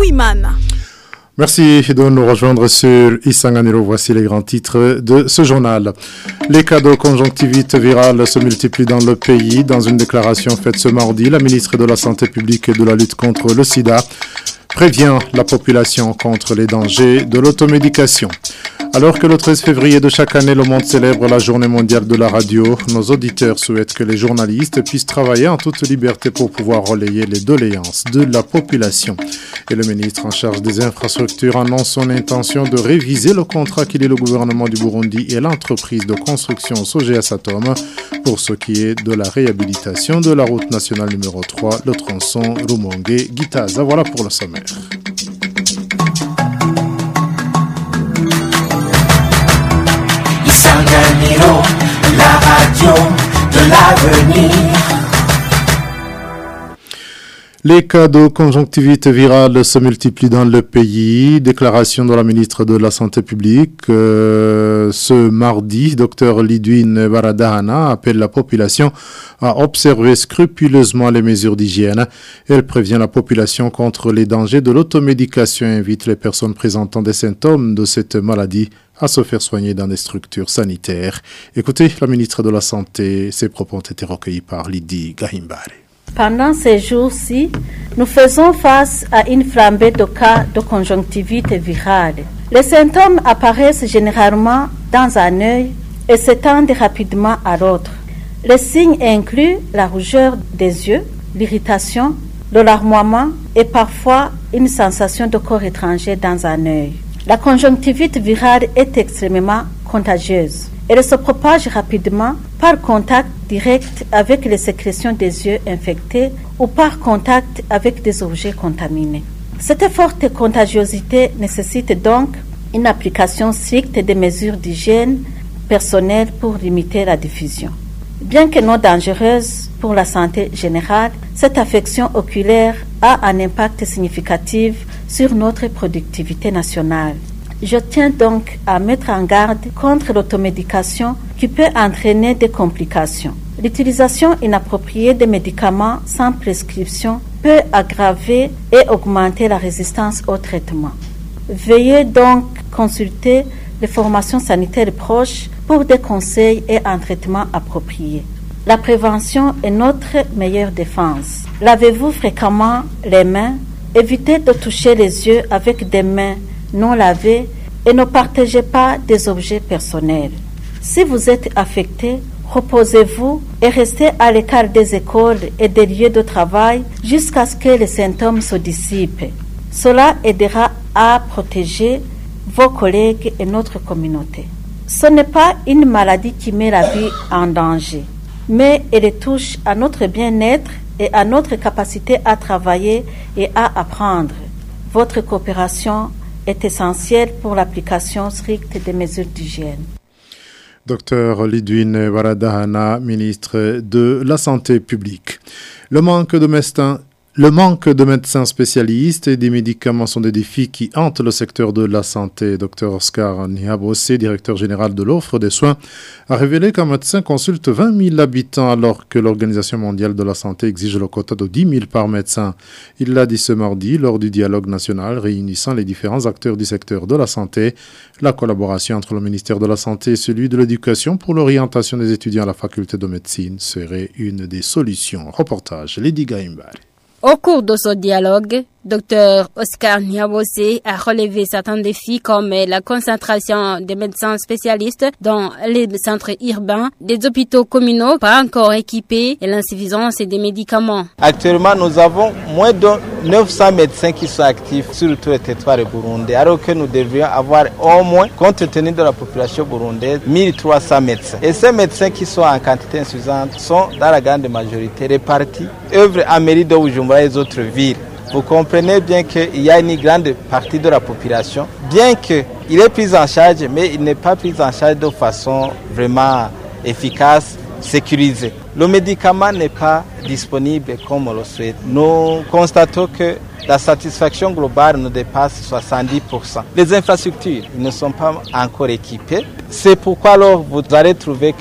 Nduimana. Merci de nous rejoindre sur Isanganiro. Voici les grands titres de ce journal. Les cas de conjonctivite virale se multiplient dans le pays. Dans une déclaration faite ce mardi, la ministre de la Santé publique et de la lutte contre le sida prévient la population contre les dangers de l'automédication. Alors que le 13 février de chaque année, le monde célèbre la journée mondiale de la radio, nos auditeurs souhaitent que les journalistes puissent travailler en toute liberté pour pouvoir relayer les doléances de la population. Et le ministre en charge des infrastructures annonce son intention de réviser le contrat qu'il lie le gouvernement du Burundi et l'entreprise de construction Sogea Satom pour ce qui est de la réhabilitation de la route nationale numéro 3, le tronçon Rumongue-Gitaza. Voilà pour le sommaire. Isanganiro, la radio de l'avenir. Les cas de conjonctivite virale se multiplient dans le pays. Déclaration de la ministre de la Santé publique. Ce mardi, Dr Lidwine Baradahana appelle la population à observer scrupuleusement les mesures d'hygiène. Elle prévient la population contre les dangers de l'automédication et invite les personnes présentant des symptômes de cette maladie à se faire soigner dans des structures sanitaires. Écoutez, la ministre de la Santé, ses propos ont été recueillis par Lydie Gahimbare. Pendant ces jours-ci, nous faisons face à une flambée de cas de conjonctivite virale. Les symptômes apparaissent généralement dans un œil et s'étendent rapidement à l'autre. Les signes incluent la rougeur des yeux, l'irritation, le larmoiement et parfois une sensation de corps étranger dans un œil. La conjonctivite virale est extrêmement contagieuse. Elle se propage rapidement par contact direct avec les sécrétions des yeux infectés ou par contact avec des objets contaminés. Cette forte contagiosité nécessite donc une application stricte des mesures d'hygiène personnelle pour limiter la diffusion. Bien que non dangereuse pour la santé générale, cette affection oculaire a un impact significatif sur notre productivité nationale. Je tiens donc à mettre en garde contre l'automédication qui peut entraîner des complications. L'utilisation inappropriée des médicaments sans prescription peut aggraver et augmenter la résistance au traitement. Veuillez donc consulter les formations sanitaires proches pour des conseils et un traitement approprié. La prévention est notre meilleure défense. Lavez-vous fréquemment les mains, évitez de toucher les yeux avec des mains non lavés et ne partagez pas des objets personnels. Si vous êtes affecté, reposez-vous et restez à l'écart des écoles et des lieux de travail jusqu'à ce que les symptômes se dissipent. Cela aidera à protéger vos collègues et notre communauté. Ce n'est pas une maladie qui met la vie en danger, mais elle touche à notre bien-être et à notre capacité à travailler et à apprendre. Votre coopération est essentielle pour l'application stricte des mesures d'hygiène. Dr Lidwine Baradahana, ministre de la Santé publique. Le manque de médecins spécialistes et des médicaments sont des défis qui hantent le secteur de la santé. Dr Oscar Niabose, directeur général de l'offre des soins, a révélé qu'un médecin consulte 20 000 habitants alors que l'Organisation mondiale de la santé exige le quota de 10 000 par médecin. Il l'a dit ce mardi lors du dialogue national réunissant les différents acteurs du secteur de la santé. La collaboration entre le ministère de la Santé et celui de l'Éducation pour l'orientation des étudiants à la faculté de médecine serait une des solutions. Reportage Lady Gaimbare. Au cours de ce dialogue, Dr Oscar Niabose a relevé certains défis comme la concentration des médecins spécialistes dans les centres urbains, des hôpitaux communaux pas encore équipés et l'insuffisance des médicaments. Actuellement, nous avons moins de 900 médecins qui sont actifs sur tout le territoire burundais, alors que nous devrions avoir au moins, compte tenu de la population burundaise, 1300 médecins. Et ces médecins qui sont en quantité insuffisante sont dans la grande majorité répartis, œuvrent à mairie de Bujumbura et les autres villes. Vous comprenez bien qu'il y a une grande partie de la population, bien qu'il est pris en charge, mais il n'est pas pris en charge de façon vraiment efficace, sécurisée. Le médicament n'est pas disponible comme on le souhaite. Nous constatons que la satisfaction globale nous dépasse 70%. Les infrastructures ne sont pas encore équipées. C'est pourquoi alors vous allez trouver que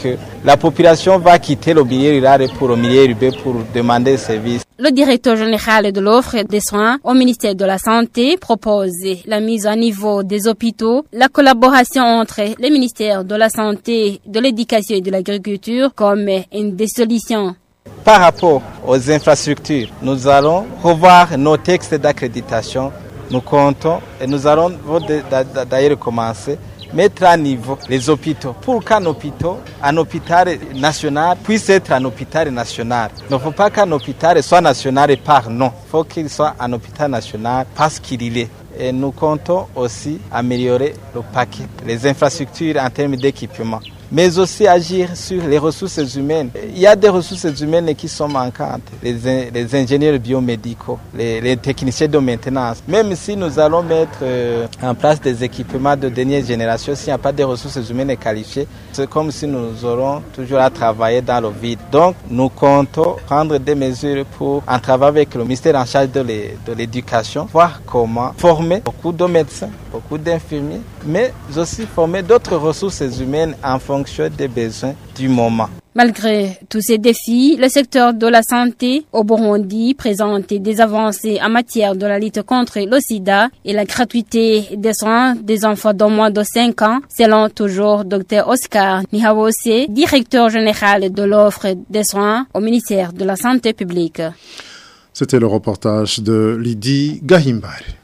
la population va quitter le milieu rural pour le milieu urbain pour demander des services. Le directeur général de l'offre des soins au ministère de la Santé propose la mise à niveau des hôpitaux, la collaboration entre les ministères de la Santé, de l'Éducation et de l'Agriculture comme une des solutions. Par rapport aux infrastructures, nous allons revoir nos textes d'accréditation. Nous comptons et nous allons d'ailleurs commencer mettre à niveau les hôpitaux pour qu'un hôpital national puisse être un hôpital national. Il ne faut pas qu'un hôpital soit national par nom. Il faut qu'il soit un hôpital national parce qu'il est. Et nous comptons aussi améliorer le paquet, les infrastructures en termes d'équipement, mais aussi agir sur les ressources humaines. Il y a des ressources humaines qui sont manquantes, les ingénieurs biomédicaux, les techniciens de maintenance. Même si nous allons mettre en place des équipements de dernière génération, s'il n'y a pas de ressources humaines qualifiées, c'est comme si nous aurons toujours à travailler dans le vide. Donc, nous comptons prendre des mesures pour, en travaillant avec le ministère en charge de l'éducation, voir comment former beaucoup de médecins, beaucoup d'infirmiers, mais aussi former d'autres ressources humaines en fonction des besoins du moment. Malgré tous ces défis, le secteur de la santé au Burundi présente des avancées en matière de la lutte contre le sida et la gratuité des soins des enfants d'au moins de 5 ans, selon toujours Dr Oscar Nihabose, directeur général de l'offre des soins au ministère de la Santé publique. C'était le reportage de Lydie Gahimbari.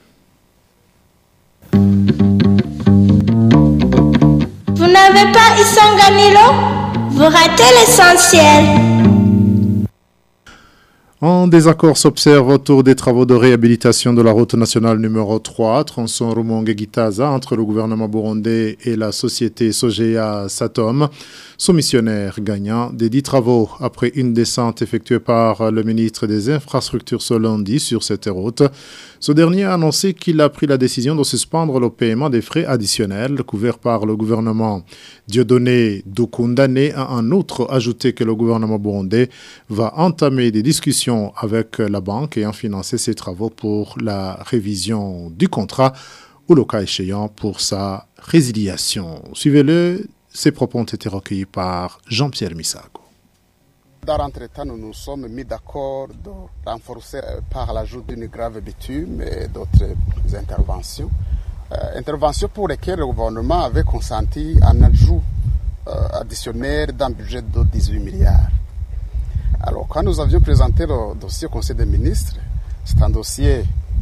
Vous n'avez pas Isanganilo? Vous ratez l'essentiel. Un désaccord s'observe autour des travaux de réhabilitation de la route nationale numéro 3, tronçon Rumonge-Gitaza, entre le gouvernement burundais et la société Sogea Satom, soumissionnaire gagnant des 10 travaux. Après une descente effectuée par le ministre des Infrastructures ce lundi sur cette route, ce dernier a annoncé qu'il a pris la décision de suspendre le paiement des frais additionnels couverts par le gouvernement. Dieudonné Dukundane a en outre ajouté que le gouvernement burundais va entamer des discussions avec la banque ayant financé ces travaux pour la révision du contrat ou le cas échéant pour sa résiliation. Suivez-le, ces propos ont été recueillis par Jean-Pierre Misago. Dans l'entretemps, nous nous sommes mis d'accord de renforcer par l'ajout d'une grave bitume et d'autres interventions. Interventions pour lesquelles le gouvernement avait consenti un ajout additionnel d'un budget de 18 milliards. Alors, quand nous avions présenté le dossier au Conseil des ministres, c'est un dossier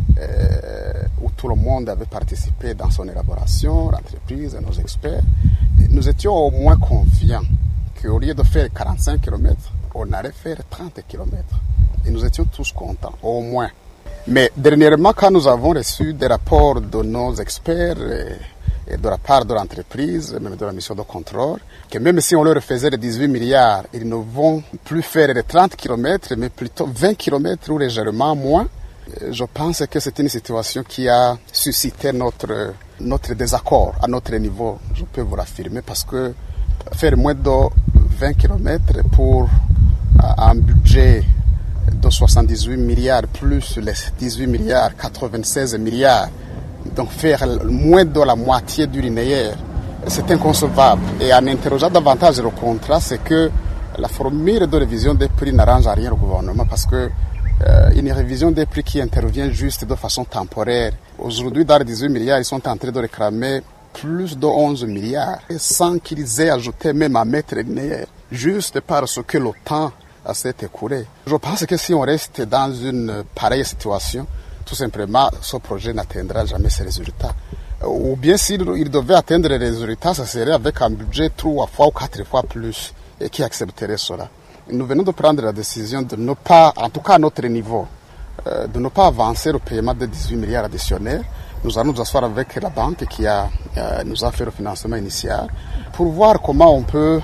où tout le monde avait participé dans son élaboration, l'entreprise et nos experts. Et nous étions au moins confiants qu'au lieu de faire 45 km, on allait faire 30 km. Et nous étions tous contents, au moins. Mais dernièrement, quand nous avons reçu des rapports de nos experts et de la part de l'entreprise, même de la mission de contrôle, que même si on leur faisait les 18 milliards, ils ne vont plus faire les 30 km, mais plutôt 20 km ou légèrement moins. Je pense que c'est une situation qui a suscité notre désaccord à notre niveau, je peux vous l'affirmer, parce que faire moins de 20 km pour un budget de 78 milliards plus les 18 milliards, 96 milliards, donc faire moins de la moitié du linéaire, c'est inconcevable. Et en interrogeant davantage le contrat, c'est que la formule de révision des prix n'arrange à rien au gouvernement parce que une révision des prix qui intervient juste de façon temporaire. Aujourd'hui, dans les 18 milliards, ils sont en train de réclamer plus de 11 milliards, et sans qu'ils aient ajouté même à mètre linéaire, juste parce que le temps s'est écoulé. Je pense que si on reste dans une pareille situation, tout simplement, ce projet n'atteindra jamais ses résultats. Ou bien s'il devait atteindre les résultats, ça serait avec un budget 3 fois ou 4 fois plus, et qui accepterait cela. Nous venons de prendre la décision de ne pas, en tout cas à notre niveau, de ne pas avancer le paiement de 18 milliards additionnels. Nous allons nous asseoir avec la banque qui nous a fait le financement initial pour voir comment on peut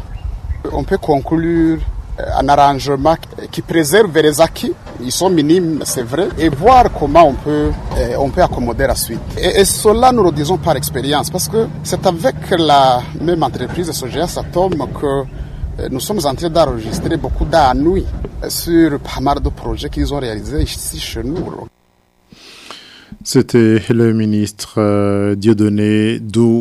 conclure un arrangement qui préserve les acquis. Ils sont minimes, c'est vrai, et voir comment on peut accommoder la suite. Et cela, nous le disons par expérience, parce que c'est avec la même entreprise Sogea Satom que nous sommes en train d'enregistrer beaucoup d'ennuis sur pas mal de projets qu'ils ont réalisés ici chez nous. C'était le ministre Dieudonné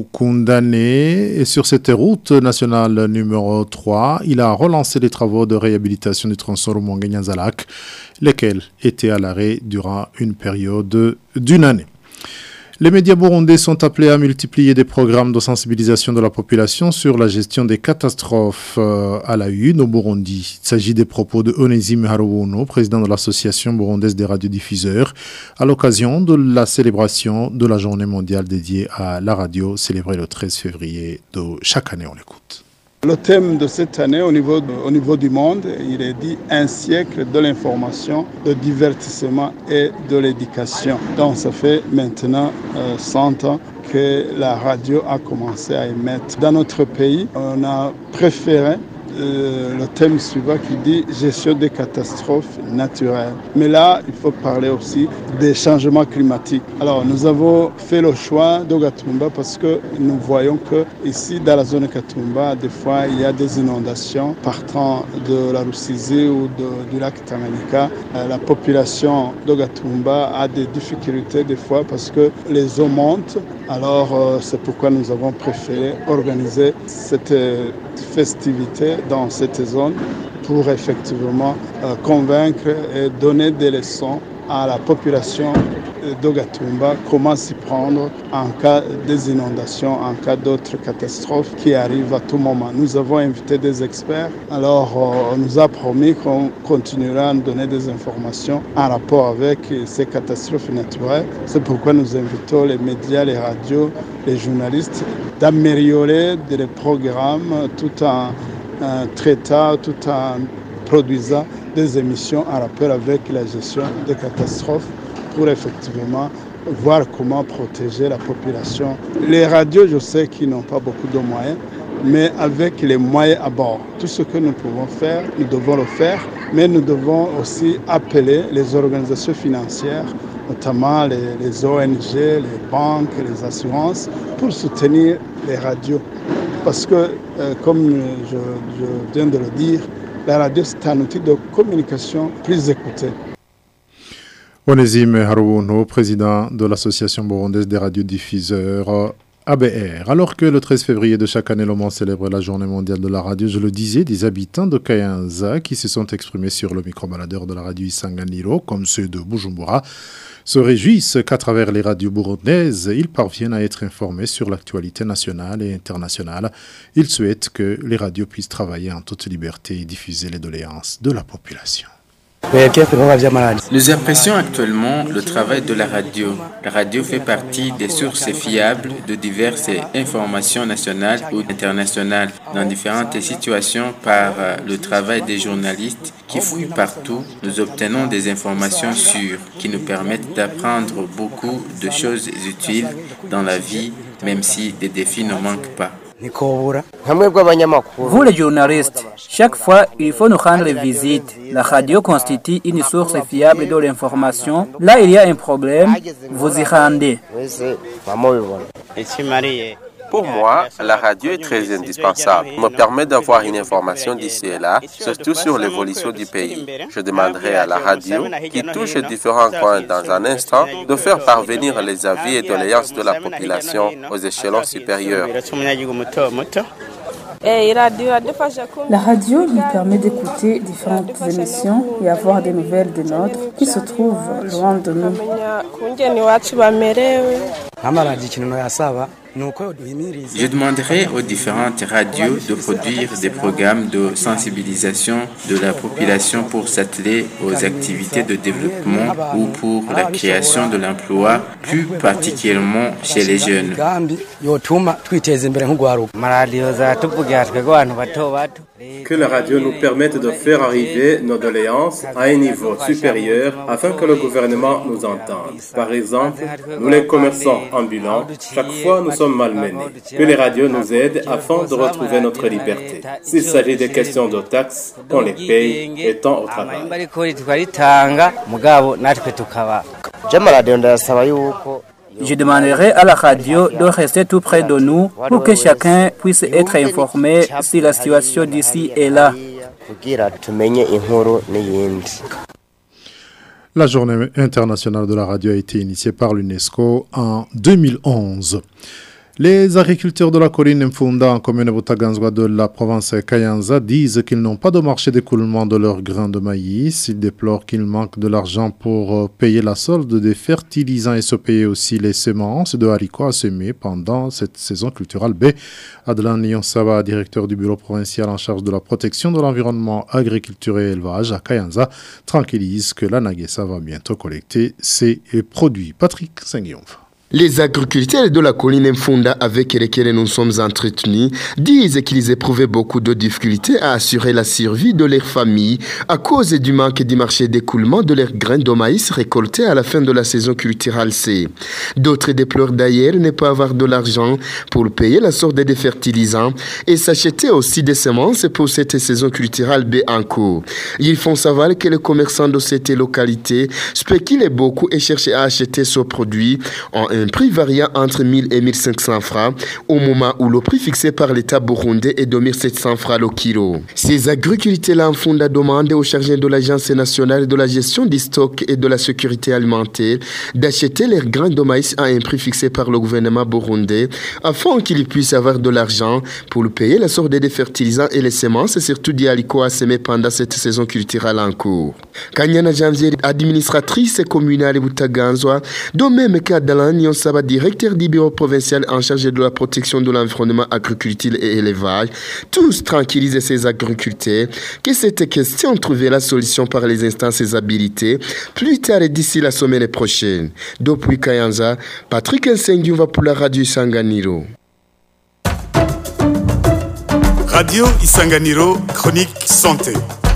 Doukoundané. Et sur cette route nationale numéro 3, il a relancé les travaux de réhabilitation du tronçon Rumongue-Nyanza-Lac, lesquels étaient à l'arrêt durant une période d'une année. Les médias burundais sont appelés à multiplier des programmes de sensibilisation de la population sur la gestion des catastrophes à la une au Burundi. Il s'agit des propos de Onésime Harouno, président de l'association burundaise des radiodiffuseurs, à l'occasion de la célébration de la journée mondiale dédiée à la radio, célébrée le 13 février de chaque année. On l'écoute. Le thème de cette année au niveau du monde, il est dit un siècle de l'information, de divertissement et de l'éducation. Donc ça fait maintenant 100 ans que la radio a commencé à émettre. Dans notre pays, on a préféré le thème suivant qui dit gestion des catastrophes naturelles. Mais là, il faut parler aussi des changements climatiques. Alors, nous avons fait le choix d'Ogatumba parce que nous voyons que ici, dans la zone de Katumba, des fois, il y a des inondations partant de la Rusizi ou du lac Tanganyika. La population d'Ogatumba a des difficultés des fois parce que les eaux montent. Alors, c'est pourquoi nous avons préféré organiser cette festivité dans cette zone pour effectivement convaincre et donner des leçons à la population d'Ogatumba, comment s'y prendre en cas des inondations, en cas d'autres catastrophes qui arrivent à tout moment. Nous avons invité des experts, alors on nous a promis qu'on continuera à nous donner des informations en rapport avec ces catastrophes naturelles. C'est pourquoi nous invitons les médias, les radios, les journalistes d'améliorer les programmes tout en traitant, tout en produisant des émissions en rapport avec la gestion des catastrophes pour effectivement voir comment protéger la population. Les radios, je sais qu'ils n'ont pas beaucoup de moyens, mais avec les moyens à bord, tout ce que nous pouvons faire, nous devons le faire, mais nous devons aussi appeler les organisations financières, notamment les ONG, les banques, les assurances, pour soutenir les radios. Parce que, comme je viens de le dire, la radio, c'est un outil de communication plus écouté. Onésime Harouno, président de l'association burundaise des radiodiffuseurs ABR. Alors que le 13 février de chaque année, le monde célèbre la journée mondiale de la radio, je le disais, des habitants de Kayanza qui se sont exprimés sur le micro-baladeur de la radio Isanganiro, comme ceux de Bujumbura, se réjouissent qu'à travers les radios burundaises, ils parviennent à être informés sur l'actualité nationale et internationale. Ils souhaitent que les radios puissent travailler en toute liberté et diffuser les doléances de la population. Nous apprécions actuellement le travail de la radio. La radio fait partie des sources fiables de diverses informations nationales ou internationales dans différentes situations. Par le travail des journalistes qui fouillent partout, nous obtenons des informations sûres qui nous permettent d'apprendre beaucoup de choses utiles dans la vie, même si des défis ne manquent pas. Vous les journalistes, chaque fois il faut nous rendre visite. La radio constitue une source fiable de l'information. Là il y a un problème, vous y rendez. Pour moi, la radio est très indispensable. Elle me permet d'avoir une information d'ici et là, surtout sur l'évolution du pays. Je demanderai à la radio, qui touche différents coins dans un instant, de faire parvenir les avis et doléances de la population aux échelons supérieurs. La radio lui permet d'écouter différentes émissions et avoir des nouvelles des nôtres qui se trouvent loin de nous. Je demanderai aux différentes radios de produire des programmes de sensibilisation de la population pour s'atteler aux activités de développement ou pour la création de l'emploi, plus particulièrement chez les jeunes. Que la radio nous permette de faire arriver nos doléances à un niveau supérieur afin que le gouvernement nous entende. Par exemple, nous les commerçants ambulants, chaque fois nous sommes malmenés. Que les radios nous aident afin de retrouver notre liberté. S'il s'agit des questions de taxes, qu'on les paye étant au travail. Je demanderai à la radio de rester tout près de nous pour que chacun puisse être informé sur la situation d'ici et là. La journée internationale de la radio a été initiée par l'UNESCO en 2011. Les agriculteurs de la colline Mfunda en commune Butaganzwa de la province Kayanza disent qu'ils n'ont pas de marché d'écoulement de leurs grains de maïs. Ils déplorent qu'il manque de l'argent pour payer la solde des fertilisants et se payer aussi les semences de haricots à semer pendant cette saison culturelle B. Adlan Nyonsaba, directeur du bureau provincial en charge de la protection de l'environnement, agriculture et élevage à Kayanza, tranquillise que la Nagesa va bientôt collecter ses produits. Patrick Sengyonfa. Les agriculteurs de la colline Mfunda avec lesquels nous sommes entretenus disent qu'ils éprouvaient beaucoup de difficultés à assurer la survie de leur famille à cause du manque du marché d'écoulement de leurs grains de maïs récoltés à la fin de la saison culturelle C. D'autres déplorent d'ailleurs ne pas avoir de l'argent pour payer la sorte des fertilisants et s'acheter aussi des semences pour cette saison culturelle B en cours. Ils font savoir que les commerçants de cette localité spéculent beaucoup et cherchent à acheter ce produit en un prix variant entre 1000 et 1500 francs au moment où le prix fixé par l'État burundais est de 1700 francs le kilo. Ces agriculteurs en font la demande aux chargés de l'Agence nationale de la gestion des stocks et de la sécurité alimentaire d'acheter leurs grains de maïs à un prix fixé par le gouvernement burundais afin qu'ils puissent avoir de l'argent pour payer la sorte des fertilisants et les semences, surtout des haricots à semer pendant cette saison culturelle en cours. Kanyana Janvier, administratrice communale Butaganzwa, de même qu'Adalan Nyonsaba, directeur du bureau provincial en charge de la protection de l'environnement, agriculture et élevage, tous tranquillisent ces agriculteurs que cette question trouverait la solution par les instances habilitées plus tard d'ici la semaine prochaine. Depuis Kayanza, Patrick Nsengiou va pour la radio Isanganiro. Radio Isanganiro, chronique santé.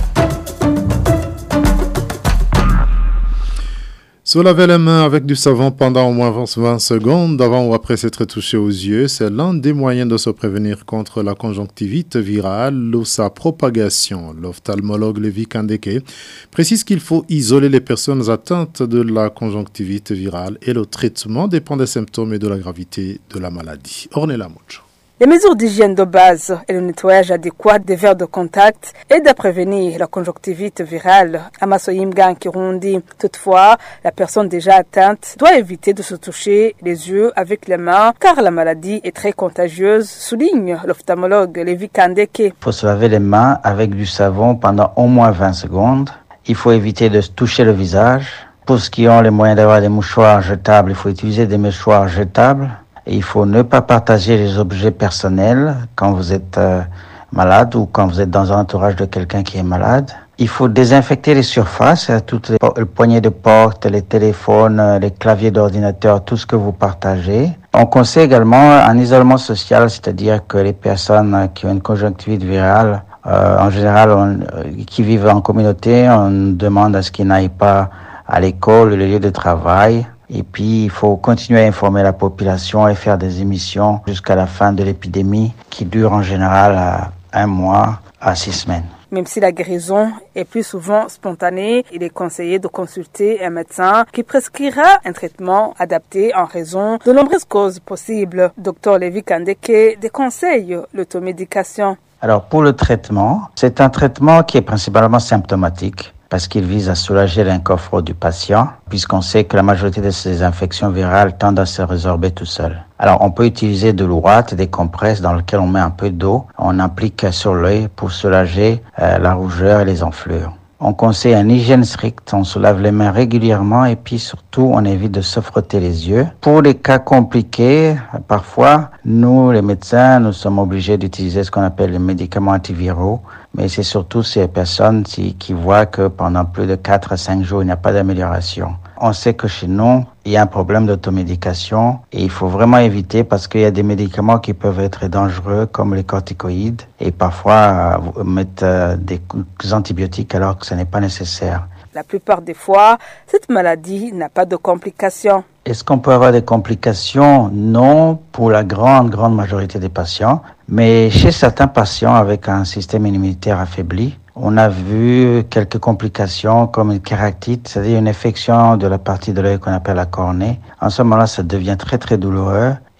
Se laver les mains avec du savon pendant au moins 20 secondes avant ou après s'être touché aux yeux, c'est l'un des moyens de se prévenir contre la conjonctivite virale ou sa propagation. L'ophtalmologue Lévi Kandeke précise qu'il faut isoler les personnes atteintes de la conjonctivite virale et le traitement dépend des symptômes et de la gravité de la maladie. Ornella Mocho. Les mesures d'hygiène de base et le nettoyage adéquat des verres de contact aident à prévenir la conjonctivite virale. Amasoyim Kirundi. Toutefois, la personne déjà atteinte doit éviter de se toucher les yeux avec les mains car la maladie est très contagieuse, souligne l'ophtalmologue Lévi Kandeke. Il faut se laver les mains avec du savon pendant au moins 20 secondes. Il faut éviter de se toucher le visage. Pour ceux qui ont les moyens d'avoir des mouchoirs jetables, il faut utiliser des mouchoirs jetables. Et il faut ne pas partager les objets personnels quand vous êtes malade ou quand vous êtes dans un entourage de quelqu'un qui est malade. Il faut désinfecter les surfaces, toutes les poignées de porte, les téléphones, les claviers d'ordinateur, tout ce que vous partagez. On conseille également un isolement social, c'est-à-dire que les personnes qui ont une conjonctivite virale, en général, qui vivent en communauté, on demande à ce qu'ils n'aillent pas à l'école, le lieu de travail. Et puis, il faut continuer à informer la population et faire des émissions jusqu'à la fin de l'épidémie qui dure en général 1 mois à 6 semaines. Même si la guérison est plus souvent spontanée, il est conseillé de consulter un médecin qui prescrira un traitement adapté en raison de nombreuses causes possibles. Dr Lévi Kandeke déconseille l'automédication. Alors, pour le traitement, c'est un traitement qui est principalement symptomatique, parce qu'il vise à soulager l'incoffre du patient, puisqu'on sait que la majorité de ces infections virales tendent à se résorber tout seul. Alors, on peut utiliser de l'ouate, des compresses dans lesquelles on met un peu d'eau, on applique sur l'œil pour soulager la rougeur et les enflures. On conseille une hygiène stricte, on se lave les mains régulièrement et puis surtout on évite de se frotter les yeux. Pour les cas compliqués, parfois, nous les médecins, nous sommes obligés d'utiliser ce qu'on appelle les médicaments antiviraux, mais c'est surtout ces personnes qui voient que pendant plus de 4 à 5 jours, il n'y a pas d'amélioration. On sait que chez nous, il y a un problème d'automédication et il faut vraiment éviter parce qu'il y a des médicaments qui peuvent être dangereux comme les corticoïdes et parfois mettre des antibiotiques alors que ce n'est pas nécessaire. La plupart des fois, cette maladie n'a pas de complications. Est-ce qu'on peut avoir des complications? Non, pour la grande majorité des patients. Mais chez certains patients avec un système immunitaire affaibli, on a vu quelques complications comme une kératite, c'est-à-dire une infection de la partie de l'œil qu'on appelle la cornée. En ce moment-là, ça devient très douloureux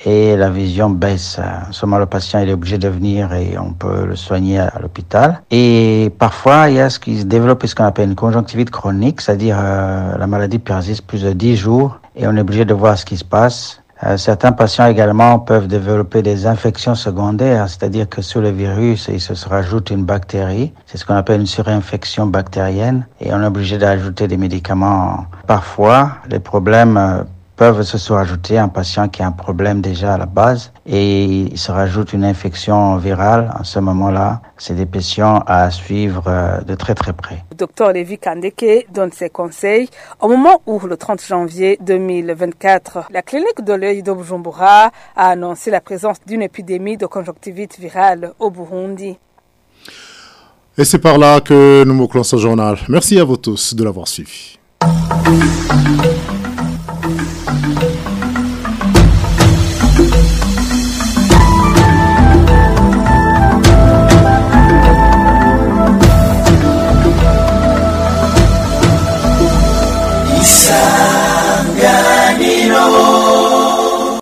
et la vision baisse. En ce moment, le patient il est obligé de venir et on peut le soigner à l'hôpital. Et parfois, il y a ce qui se développe, ce qu'on appelle une conjonctivite chronique, c'est-à-dire la maladie persiste plus de 10 jours et on est obligé de voir ce qui se passe. Certains patients également peuvent développer des infections secondaires, c'est-à-dire que sur le virus, il se rajoute une bactérie. C'est ce qu'on appelle une surinfection bactérienne et on est obligé d'ajouter des médicaments. Parfois, les problèmes peuvent se surajouter un patient qui a un problème déjà à la base et il se rajoute une infection virale. En ce moment-là, c'est des patients à suivre de très très près. Le docteur Lévi Kandeke donne ses conseils au moment où, le 30 janvier 2024, la clinique de l'œil de Bujumbura a annoncé la présence d'une épidémie de conjonctivite virale au Burundi. Et c'est par là que nous bouclons ce journal. Merci à vous tous de l'avoir suivi.